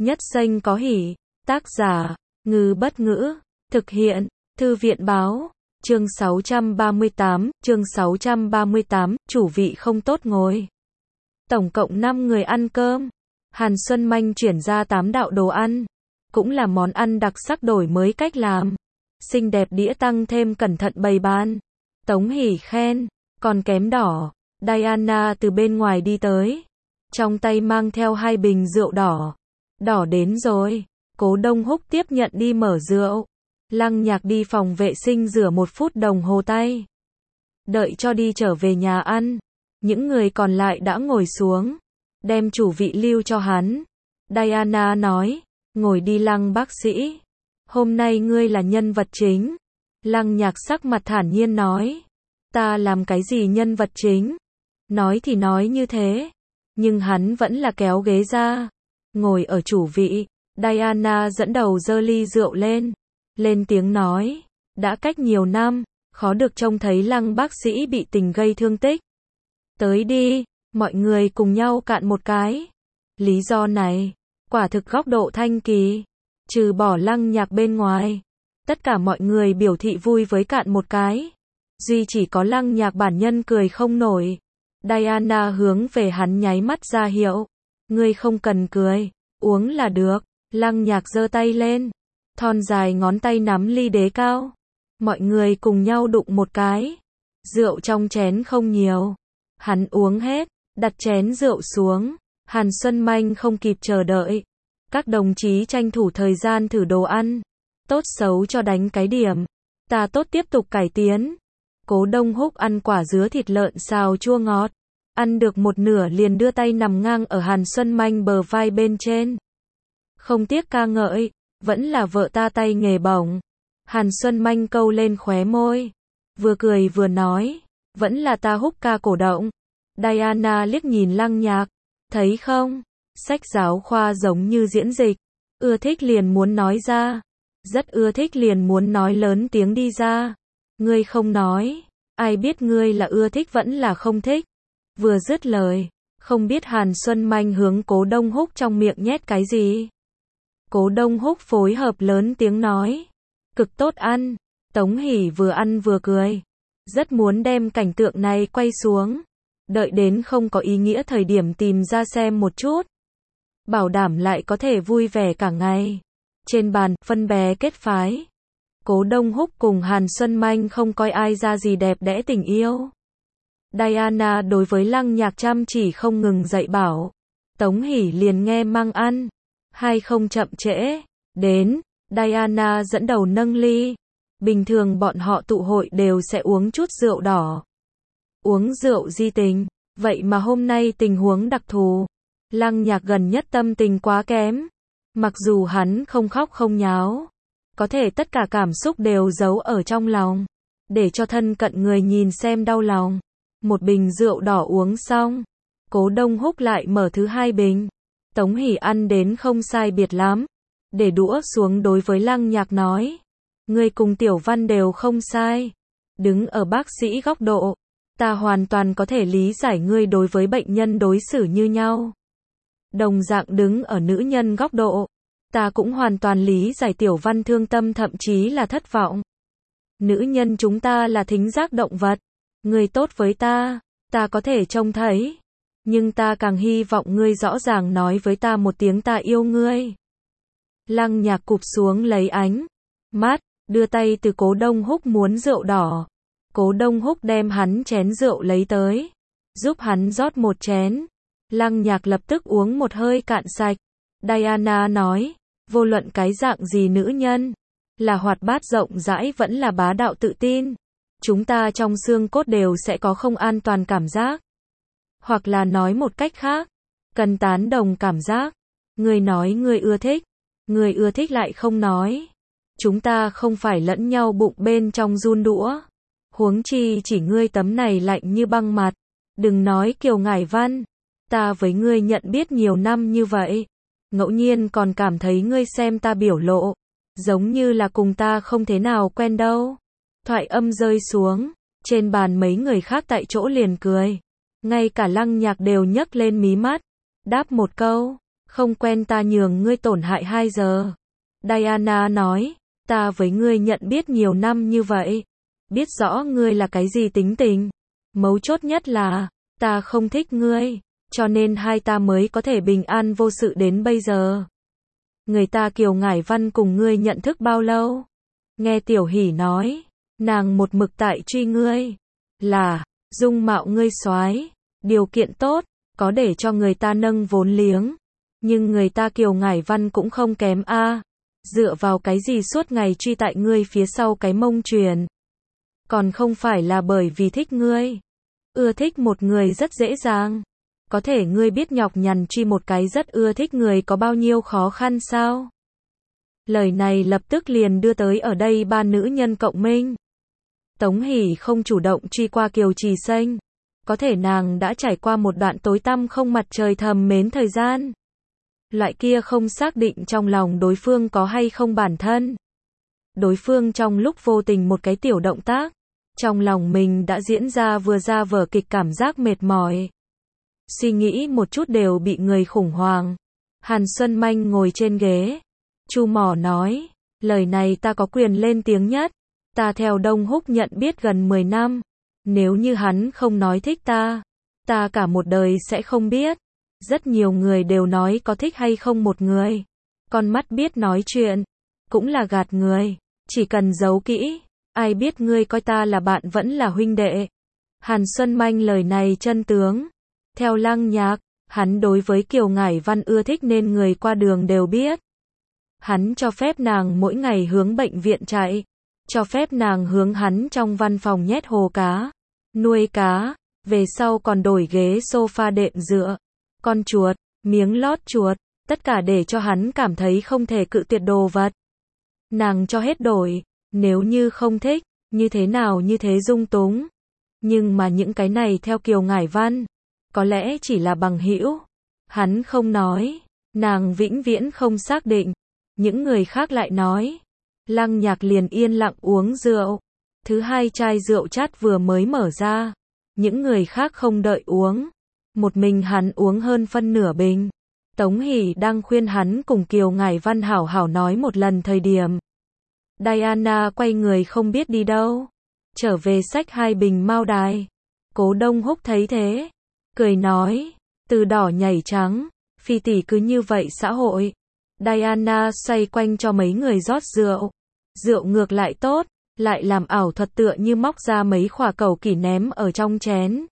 Nhất danh có hỷ. Tác giả, Ngư Bất Ngữ. Thực hiện, Thư viện Báo. Chương 638, chủ vị không tốt ngồi. Tổng cộng 5 người ăn cơm. Hàn Xuân Manh chuyển ra 8 đạo đồ ăn. Cũng là món ăn đặc sắc đổi mới cách làm. Xinh đẹp đĩa tăng thêm cẩn thận bày bàn. Tống Hỷ khen, còn kém đỏ. Diana từ bên ngoài đi tới. Trong tay mang theo 2 bình rượu đỏ. Đỏ đến rồi. Cố Đông Húc tiếp nhận đi mở rượu. Lăng Nhạc đi phòng vệ sinh rửa 1 phút đồng hồ tay. Đợi cho đi trở về nhà ăn. Những người còn lại đã ngồi xuống. Đem chủ vị lưu cho hắn. Diana nói, ngồi đi Lăng bác sĩ. Hôm nay ngươi là nhân vật chính. Lăng Nhạc sắc mặt thản nhiên nói. Ta làm cái gì nhân vật chính? Nói thì nói như thế. Nhưng hắn vẫn là kéo ghế ra. Ngồi ở chủ vị. Diana dẫn đầu giơ ly rượu lên. Lên tiếng nói. Đã cách nhiều năm. Khó được trông thấy Lăng bác sĩ bị tình gây thương tích. Tới đi. Mọi người cùng nhau cạn một cái. Lý do này. Quả thực góc độ thanh kỳ. Trừ bỏ Lăng Nhạc bên ngoài. Tất cả mọi người biểu thị vui với cạn một cái. Duy chỉ có Lăng Nhạc bản nhân cười không nổi. Diana hướng về hắn nháy mắt ra hiệu. Ngươi không cần cười. Uống là được. Lăng Nhạc giơ tay lên. Thon dài ngón tay nắm ly đế cao. Mọi người cùng nhau đụng một cái. Rượu trong chén không nhiều. Hắn uống hết. Đặt chén rượu xuống. Hàn Xuân Manh không kịp chờ đợi. Các đồng chí tranh thủ thời gian thử đồ ăn. Tốt xấu cho đánh cái điểm. Ta tốt tiếp tục cải tiến. Cố Đông Húc ăn quả dứa thịt lợn xào chua ngọt. Ăn được một nửa liền đưa tay nằm ngang ở Hàn Xuân Manh bờ vai bên trên. Không tiếc ca ngợi. Vẫn là vợ ta tay nghề bổng. Hàn Xuân Manh câu lên khóe môi. Vừa cười vừa nói. Vẫn là ta Húc ca cổ động. Diana liếc nhìn Lăng Nhạc. Thấy không? Sách giáo khoa giống như diễn dịch. Ưa thích liền muốn nói ra. Rất ưa thích liền muốn nói lớn tiếng đi ra. Ngươi không nói. Ai biết ngươi là ưa thích vẫn là không thích. Vừa dứt lời. Không biết Hàn Xuân Manh hướng Cố Đông Húc trong miệng nhét cái gì. Cố Đông Húc phối hợp lớn tiếng nói. Cực tốt ăn. Tống Hỷ vừa ăn vừa cười. Rất muốn đem cảnh tượng này quay xuống. Đợi đến không có ý nghĩa thời điểm tìm ra xem một chút. Bảo đảm lại có thể vui vẻ cả ngày. Trên bàn, phân bè kết phái. Cố Đông Húc cùng Hàn Xuân Manh không coi ai ra gì đẹp đẽ tình yêu. Diana đối với Lăng Nhạc chăm chỉ không ngừng dạy bảo. Tống Hỷ liền nghe mang ăn. Hay không chậm trễ. Đến, Diana dẫn đầu nâng ly. Bình thường bọn họ tụ hội đều sẽ uống chút rượu đỏ. Uống rượu di tình. Vậy mà hôm nay tình huống đặc thù. Lăng Nhạc gần nhất tâm tình quá kém. Mặc dù hắn không khóc không nháo. Có thể tất cả cảm xúc đều giấu ở trong lòng. Để cho thân cận người nhìn xem đau lòng. Một bình rượu đỏ uống xong. Cố Đông Húc lại mở thứ 2 bình. Tống Hỷ ăn đến không sai biệt lắm. Để đũa xuống đối với Lăng Nhạc nói. Ngươi cùng Tiểu Văn đều không sai. Đứng ở bác sĩ góc độ. Ta hoàn toàn có thể lý giải ngươi đối với bệnh nhân đối xử như nhau. Đồng dạng đứng ở nữ nhân góc độ. Ta cũng hoàn toàn lý giải Tiểu Văn thương tâm thậm chí là thất vọng. Nữ nhân chúng ta là thính giác động vật. Ngươi tốt với ta, ta có thể trông thấy. Nhưng ta càng hy vọng ngươi rõ ràng nói với ta một tiếng ta yêu ngươi. Lăng Nhạc cụp xuống lấy ánh mắt, đưa tay từ Cố Đông Húc muốn rượu đỏ. Cố Đông Húc đem hắn chén rượu lấy tới. Giúp hắn rót một chén. Lăng Nhạc lập tức uống một hơi cạn sạch. Diana nói, vô luận cái dạng gì nữ nhân, là hoạt bát rộng rãi vẫn là bá đạo tự tin. Chúng ta trong xương cốt đều sẽ có không an toàn cảm giác. Hoặc là nói một cách khác, cần tán đồng cảm giác. Người nói người ưa thích, người ưa thích lại không nói. Chúng ta không phải lẫn nhau bụng bên trong run đũa. Huống chi chỉ ngươi tấm này lạnh như băng mặt. Đừng nói Kiều Ngải Văn. Ta với ngươi nhận biết nhiều năm như vậy. Ngẫu nhiên còn cảm thấy ngươi xem ta biểu lộ. Giống như là cùng ta không thế nào quen đâu. Thoại âm rơi xuống. Trên bàn mấy người khác tại chỗ liền cười. Ngay cả Lăng Nhạc đều nhấc lên mí mắt. Đáp một câu. Không quen ta nhường ngươi tổn hại 2 giờ. Diana nói, ta với ngươi nhận biết nhiều năm như vậy. Biết rõ ngươi là cái gì tính tình. Mấu chốt nhất là, ta không thích ngươi, cho nên hai ta mới có thể bình an vô sự đến bây giờ. Người ta Kiều Ngải Văn cùng ngươi nhận thức bao lâu? Nghe Tiểu Hỷ nói, nàng một mực tại truy ngươi. Là, dung mạo ngươi soái, điều kiện tốt, có để cho người ta nâng vốn liếng. Nhưng người ta Kiều Ngải Văn cũng không kém a. Dựa vào cái gì suốt ngày truy tại ngươi phía sau cái mông truyền. Còn không phải là bởi vì thích ngươi. Ưa thích một người rất dễ dàng. Có thể ngươi biết nhọc nhằn truy một cái rất ưa thích người có bao nhiêu khó khăn sao? Lời này lập tức liền đưa tới ở đây ba nữ nhân cộng minh. Tống Hỷ không chủ động truy qua Kiều Trì Xanh. Có thể nàng đã trải qua một đoạn tối tăm không mặt trời thầm mến thời gian. Loại kia không xác định trong lòng đối phương có hay không bản thân. Đối phương trong lúc vô tình một cái tiểu động tác, trong lòng mình đã diễn ra vừa ra vở kịch cảm giác mệt mỏi. Suy nghĩ một chút đều bị người khủng hoảng. Hàn Xuân Manh ngồi trên ghế. Chu Mỏ nói, lời này ta có quyền lên tiếng nhất. Ta theo Đông Húc nhận biết gần 10 năm. Nếu như hắn không nói thích ta cả một đời sẽ không biết. Rất nhiều người đều nói có thích hay không một người. Con mắt biết nói chuyện, cũng là gạt người. Chỉ cần giấu kỹ, ai biết ngươi coi ta là bạn vẫn là huynh đệ. Hàn Xuân Manh lời này chân tướng. Theo Lăng Nhạc, hắn đối với Kiều Ngải Văn ưa thích nên người qua đường đều biết. Hắn cho phép nàng mỗi ngày hướng bệnh viện chạy. Cho phép nàng hướng hắn trong văn phòng nhét hồ cá, nuôi cá, về sau còn đổi ghế sofa đệm dựa, con chuột, miếng lót chuột, tất cả để cho hắn cảm thấy không thể cự tuyệt đồ vật. Nàng cho hết đổi, nếu như không thích, như thế nào như thế dung túng. Nhưng mà những cái này theo Kiều Ngải Văn, có lẽ chỉ là bằng hữu. Hắn không nói, nàng vĩnh viễn không xác định. Những người khác lại nói. Lăng Nhạc liền yên lặng uống rượu. Thứ hai chai rượu chát vừa mới mở ra. Những người khác không đợi uống. Một mình hắn uống hơn phân nửa bình. Tống Hỷ đang khuyên hắn cùng Kiều Ngải Văn hảo hảo nói một lần thời điểm. Diana quay người không biết đi đâu. Trở về xách 2 bình mao đài. Cố Đông Húc thấy thế. Cười nói. Từ đỏ nhảy trắng. Phi tỷ cứ như vậy xã hội. Diana xoay quanh cho mấy người rót rượu. Rượu ngược lại tốt, lại làm ảo thuật tựa như móc ra mấy khỏa cẩu kỷ ném ở trong chén.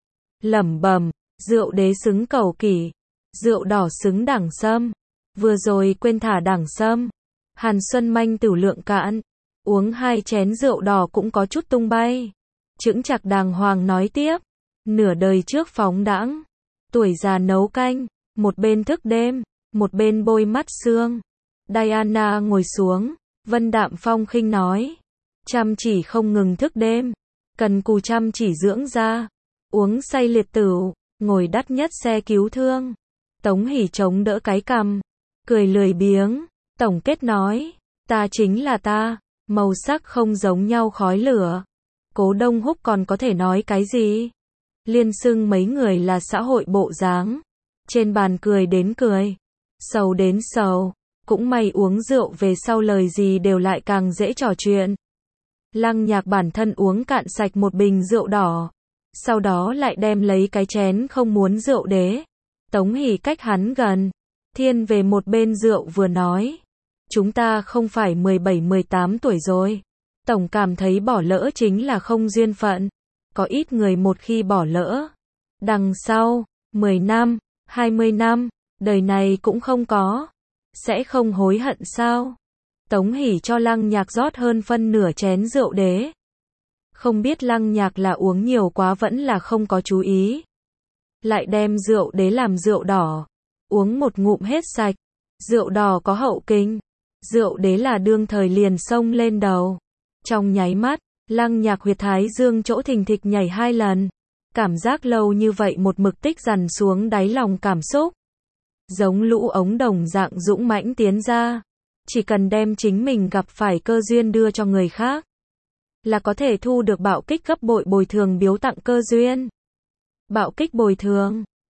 Lẩm bẩm, rượu đế xứng cẩu kỷ, rượu đỏ xứng đẳng sâm. Vừa rồi quên thả đẳng sâm. Hàn Xuân Manh tửu lượng cạn, uống 2 chén rượu đỏ cũng có chút tung bay. Chững chạc đàng hoàng nói tiếp, nửa đời trước phóng đãng, tuổi già nấu canh, một bên thức đêm, một bên bôi mắt sương. Diana ngồi xuống, Vân đạm phong khinh nói, chăm chỉ không ngừng thức đêm, cần cù chăm chỉ dưỡng da, uống say liệt tửu, ngồi đắt nhất xe cứu thương. Tống Hỷ chống đỡ cái cằm, cười lười biếng, tổng kết nói, ta chính là ta, màu sắc không giống nhau khói lửa. Cố Đông Húc còn có thể nói cái gì? Liên xưng mấy người là xã hội bộ dáng. Trên bàn cười đến cười, sầu đến sầu, cũng may uống rượu về sau lời gì đều lại càng dễ trò chuyện. Lăng Nhạc bản thân uống cạn sạch một bình rượu đỏ, sau đó lại đem lấy cái chén không muốn rượu đế. Tống Hỷ cách hắn gần, thiên về một bên rượu vừa nói, chúng ta không phải 17-18 tuổi rồi. Tổng cảm thấy bỏ lỡ chính là không duyên phận. Có ít người một khi bỏ lỡ, đằng sau, 10 năm, 20 năm, đời này cũng không có. Sẽ không hối hận sao? Tống Hỷ cho Lăng Nhạc rót hơn phân nửa chén rượu đế. Không biết Lăng Nhạc là uống nhiều quá vẫn là không có chú ý. Lại đem rượu đế làm rượu đỏ. Uống một ngụm hết sạch. Rượu đỏ có hậu kinh. Rượu đế là đương thời liền xông lên đầu. Trong nháy mắt, Lăng Nhạc huyệt thái dương chỗ thình thịch nhảy 2 lần. Cảm giác lâu như vậy một mực tích dằn xuống đáy lòng cảm xúc. Giống lũ ống đồng dạng dũng mãnh tiến ra. Chỉ cần đem chính mình gặp phải cơ duyên đưa cho người khác, là có thể thu được bạo kích gấp bội bồi thường biếu tặng cơ duyên. Bạo kích bồi thường.